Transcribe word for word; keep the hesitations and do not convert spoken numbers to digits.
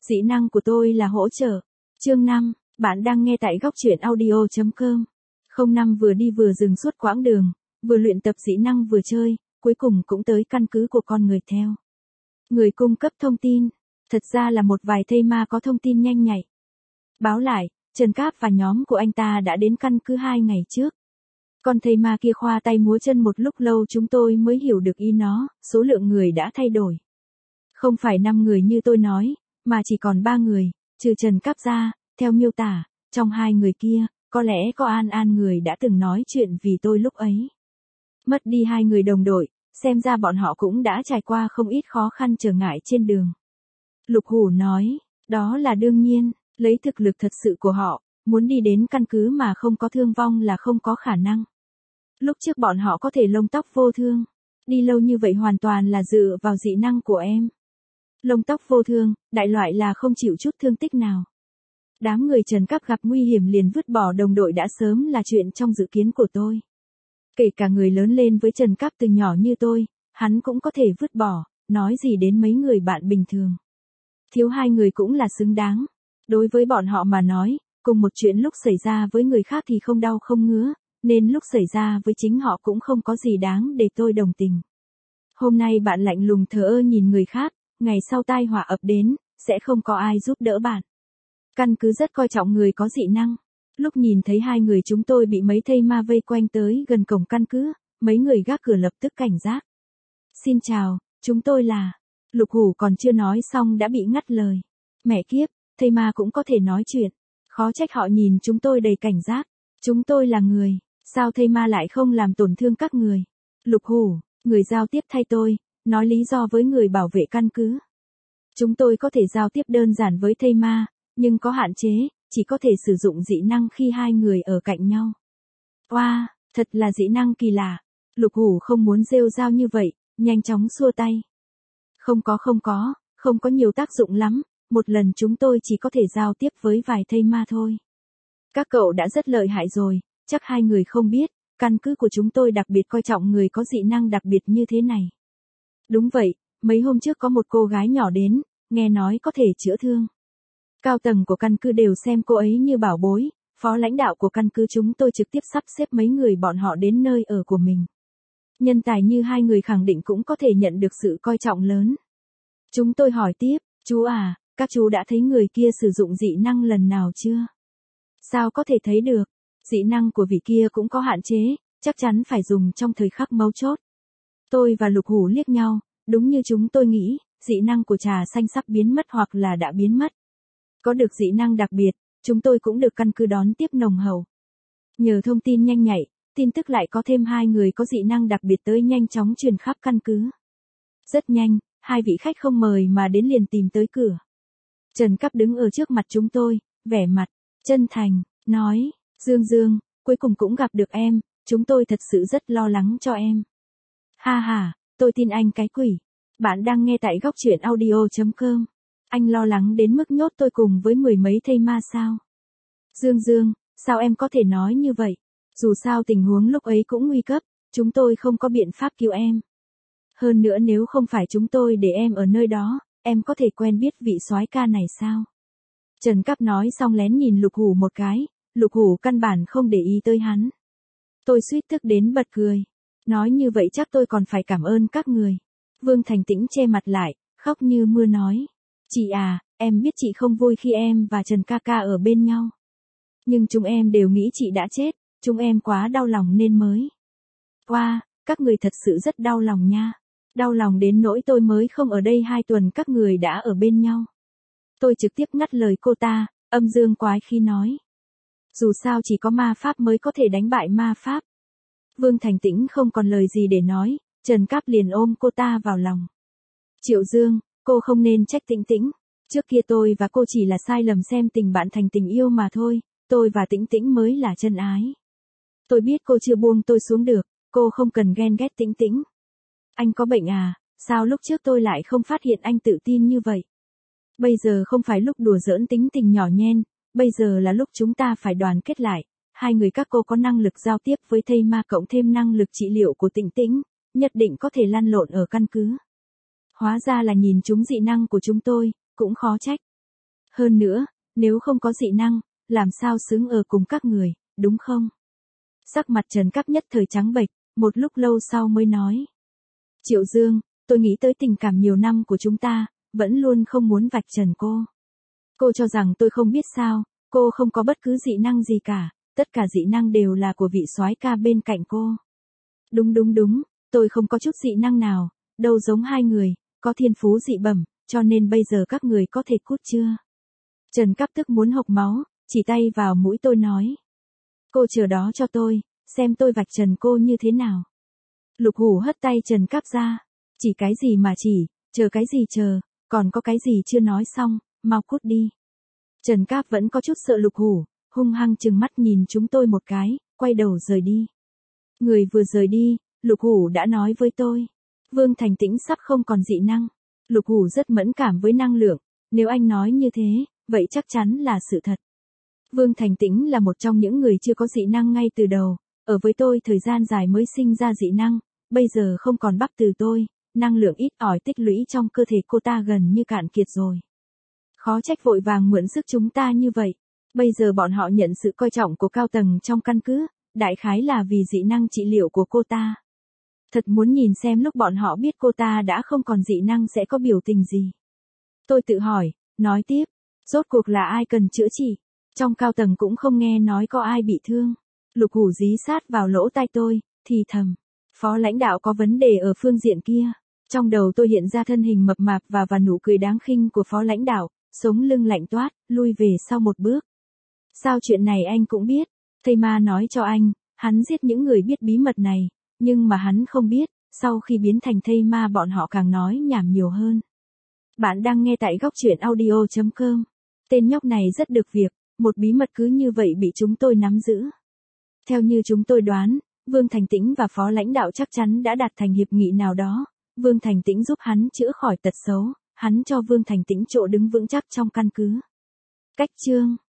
Dị năng của tôi là hỗ trợ. Chương năm, bạn đang nghe tại góc truyện audio chấm com. Không năm vừa đi vừa dừng suốt quãng đường, vừa luyện tập dị năng vừa chơi, cuối cùng cũng tới căn cứ của con người theo. Người cung cấp thông tin, thật ra là một vài thây ma có thông tin nhanh nhạy. Báo lại, Trần Cáp và nhóm của anh ta đã đến căn cứ hai ngày trước. Con thây ma kia khoa tay múa chân một lúc lâu chúng tôi mới hiểu được ý nó, số lượng người đã thay đổi. Không phải năm người như tôi nói, mà chỉ còn ba người, trừ Trần Cáp ra, theo miêu tả, trong hai người kia, có lẽ có An An người đã từng nói chuyện vì tôi lúc ấy. Mất đi hai người đồng đội, xem ra bọn họ cũng đã trải qua không ít khó khăn trở ngại trên đường. Lục Hủ nói, đó là đương nhiên, lấy thực lực thật sự của họ, muốn đi đến căn cứ mà không có thương vong là không có khả năng. Lúc trước bọn họ có thể lông tóc vô thương, đi lâu như vậy hoàn toàn là dựa vào dị năng của em. Lông tóc vô thương, đại loại là không chịu chút thương tích nào. Đám người Trần Cáp gặp nguy hiểm liền vứt bỏ đồng đội đã sớm là chuyện trong dự kiến của tôi. Kể cả người lớn lên với Trần Cáp từ nhỏ như tôi, hắn cũng có thể vứt bỏ, nói gì đến mấy người bạn bình thường. Thiếu hai người cũng là xứng đáng. Đối với bọn họ mà nói, cùng một chuyện lúc xảy ra với người khác thì không đau không ngứa, nên lúc xảy ra với chính họ cũng không có gì đáng để tôi đồng tình. Hôm nay bạn lạnh lùng thờ ơ nhìn người khác, ngày sau tai họa ập đến, sẽ không có ai giúp đỡ bạn. Căn cứ rất coi trọng người có dị năng. Lúc nhìn thấy hai người chúng tôi bị mấy thây ma vây quanh tới gần cổng căn cứ, mấy người gác cửa lập tức cảnh giác. Xin chào, chúng tôi là... Lục Hủ còn chưa nói xong đã bị ngắt lời. Mẹ kiếp, thây ma cũng có thể nói chuyện. Khó trách họ nhìn chúng tôi đầy cảnh giác. Chúng tôi là người, sao thây ma lại không làm tổn thương các người? Lục Hủ, người giao tiếp thay tôi, nói lý do với người bảo vệ căn cứ. Chúng tôi có thể giao tiếp đơn giản với thây ma, nhưng có hạn chế, chỉ có thể sử dụng dị năng khi hai người ở cạnh nhau. Oa, wow, thật là dị năng kỳ lạ. Lục Hủ không muốn rêu rao như vậy, nhanh chóng xua tay. Không có không có, không có nhiều tác dụng lắm, một lần chúng tôi chỉ có thể giao tiếp với vài thây ma thôi. Các cậu đã rất lợi hại rồi, chắc hai người không biết, căn cứ của chúng tôi đặc biệt coi trọng người có dị năng đặc biệt như thế này. Đúng vậy, mấy hôm trước có một cô gái nhỏ đến, nghe nói có thể chữa thương. Cao tầng của căn cứ đều xem cô ấy như bảo bối, phó lãnh đạo của căn cứ chúng tôi trực tiếp sắp xếp mấy người bọn họ đến nơi ở của mình. Nhân tài như hai người khẳng định cũng có thể nhận được sự coi trọng lớn. Chúng tôi hỏi tiếp, chú à, các chú đã thấy người kia sử dụng dị năng lần nào chưa? Sao có thể thấy được? Dị năng của vị kia cũng có hạn chế, chắc chắn phải dùng trong thời khắc mấu chốt. Tôi và Lục Hủ liếc nhau, đúng như chúng tôi nghĩ, dị năng của trà xanh sắp biến mất hoặc là đã biến mất. Có được dị năng đặc biệt, chúng tôi cũng được căn cứ đón tiếp nồng hậu. Nhờ thông tin nhanh nhạy, tin tức lại có thêm hai người có dị năng đặc biệt tới nhanh chóng truyền khắp căn cứ. Rất nhanh, hai vị khách không mời mà đến liền tìm tới cửa. Trần Cáp đứng ở trước mặt chúng tôi, vẻ mặt chân thành, nói, Dương Dương, cuối cùng cũng gặp được em, chúng tôi thật sự rất lo lắng cho em. Ha ha, tôi tin anh cái quỷ. Bạn đang nghe tại góc truyện audio chấm com. Anh lo lắng đến mức nhốt tôi cùng với mười mấy thây ma sao? Dương Dương, sao em có thể nói như vậy? Dù sao tình huống lúc ấy cũng nguy cấp, chúng tôi không có biện pháp cứu em. Hơn nữa nếu không phải chúng tôi để em ở nơi đó, em có thể quen biết vị soái ca này sao? Trần Cáp nói xong lén nhìn Lục Hủ một cái, Lục Hủ căn bản không để ý tới hắn. Tôi suýt tức đến bật cười. Nói như vậy chắc tôi còn phải cảm ơn các người. Vương Thành Tĩnh che mặt lại, khóc như mưa nói. Chị à, em biết chị không vui khi em và Trần ca ca ở bên nhau. Nhưng chúng em đều nghĩ chị đã chết, chúng em quá đau lòng nên mới. Wow, các người thật sự rất đau lòng nha. Đau lòng đến nỗi tôi mới không ở đây hai tuần các người đã ở bên nhau. Tôi trực tiếp ngắt lời cô ta, âm dương quái khi nói. Dù sao chỉ có ma pháp mới có thể đánh bại ma pháp. Vương Thành Tĩnh không còn lời gì để nói, Trần Cáp liền ôm cô ta vào lòng. Triệu Dương, cô không nên trách Tĩnh Tĩnh. Trước kia tôi và cô chỉ là sai lầm xem tình bạn thành tình yêu mà thôi, tôi và Tĩnh Tĩnh mới là chân ái. Tôi biết cô chưa buông tôi xuống được, cô không cần ghen ghét Tĩnh Tĩnh. Anh có bệnh à, sao lúc trước tôi lại không phát hiện anh tự tin như vậy? Bây giờ không phải lúc đùa giỡn tính tình nhỏ nhen, bây giờ là lúc chúng ta phải đoàn kết lại. Hai người các cô có năng lực giao tiếp với thây ma cộng thêm năng lực trị liệu của Tĩnh Tĩnh, nhất định có thể lăn lộn ở căn cứ. Hóa ra là nhìn chúng dị năng của chúng tôi, cũng khó trách. Hơn nữa, nếu không có dị năng, làm sao xứng ở cùng các người, đúng không? Sắc mặt Trần Cáp nhất thời trắng bệch, một lúc lâu sau mới nói. Triệu Dương, tôi nghĩ tới tình cảm nhiều năm của chúng ta, vẫn luôn không muốn vạch trần cô. Cô cho rằng tôi không biết sao, cô không có bất cứ dị năng gì cả, tất cả dị năng đều là của vị soái ca bên cạnh cô. Đúng đúng đúng, tôi không có chút dị năng nào, đâu giống hai người, có thiên phú dị bẩm, cho nên bây giờ các người có thể cút chưa? Trần Cáp tức muốn hộc máu, chỉ tay vào mũi tôi nói. Cô chờ đó cho tôi, xem tôi vạch trần cô như thế nào. Lục Hủ hất tay Trần Cáp ra, chỉ cái gì mà chỉ, chờ cái gì chờ, còn có cái gì chưa nói xong, mau cút đi. Trần Cáp vẫn có chút sợ Lục Hủ, hung hăng trừng mắt nhìn chúng tôi một cái, quay đầu rời đi. Người vừa rời đi, Lục Hủ đã nói với tôi. Vương Thành Tĩnh sắp không còn dị năng. Lục Hủ rất mẫn cảm với năng lượng, nếu anh nói như thế, vậy chắc chắn là sự thật. Vương Thành Tĩnh là một trong những người chưa có dị năng ngay từ đầu, ở với tôi thời gian dài mới sinh ra dị năng, bây giờ không còn bắp từ tôi, năng lượng ít ỏi tích lũy trong cơ thể cô ta gần như cạn kiệt rồi. Khó trách vội vàng mượn sức chúng ta như vậy. Bây giờ bọn họ nhận sự coi trọng của cao tầng trong căn cứ, đại khái là vì dị năng trị liệu của cô ta. Thật muốn nhìn xem lúc bọn họ biết cô ta đã không còn dị năng sẽ có biểu tình gì. Tôi tự hỏi, nói tiếp, rốt cuộc là ai cần chữa trị? Trong cao tầng cũng không nghe nói có ai bị thương. Lục Hủ dí sát vào lỗ tai tôi, thì thầm. Phó lãnh đạo có vấn đề ở phương diện kia. Trong đầu tôi hiện ra thân hình mập mạp và và nụ cười đáng khinh của phó lãnh đạo, sống lưng lạnh toát, lui về sau một bước. Sao chuyện này anh cũng biết? Thầy ma nói cho anh, hắn giết những người biết bí mật này, nhưng mà hắn không biết, sau khi biến thành thây ma bọn họ càng nói nhảm nhiều hơn. Bạn đang nghe tại góc truyện audio chấm com. Tên nhóc này rất được việc, một bí mật cứ như vậy bị chúng tôi nắm giữ. Theo như chúng tôi đoán, Vương Thành Tĩnh và phó lãnh đạo chắc chắn đã đạt thành hiệp nghị nào đó. Vương Thành Tĩnh giúp hắn chữa khỏi tật xấu, hắn cho Vương Thành Tĩnh chỗ đứng vững chắc trong căn cứ. Cách chương